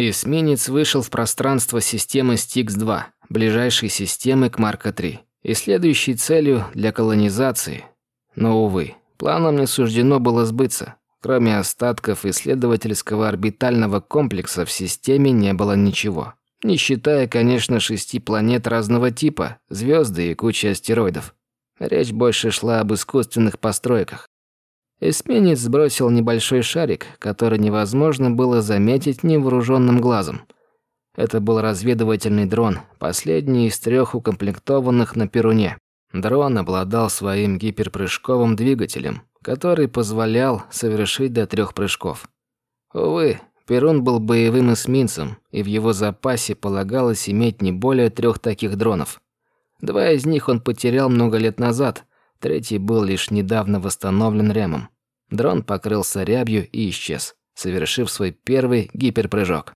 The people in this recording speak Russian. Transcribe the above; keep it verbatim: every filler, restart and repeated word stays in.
Эсминец вышел в пространство системы Стикс два, ближайшей системы к Марка три, и следующей целью для колонизации. Но, увы, планам не суждено было сбыться. Кроме остатков исследовательского орбитального комплекса в системе не было ничего. Не считая, конечно, шести планет разного типа, звезды и кучи астероидов. Речь больше шла об искусственных постройках. Эсминец сбросил небольшой шарик, который невозможно было заметить невооруженным глазом. Это был разведывательный дрон, последний из трех укомплектованных на Перуне. Дрон обладал своим гиперпрыжковым двигателем, который позволял совершить до трех прыжков. Увы, Перун был боевым эсминцем, и в его запасе полагалось иметь не более трех таких дронов. Два из них он потерял много лет назад, третий был лишь недавно восстановлен Рэмом. Дрон покрылся рябью и исчез, совершив свой первый гиперпрыжок.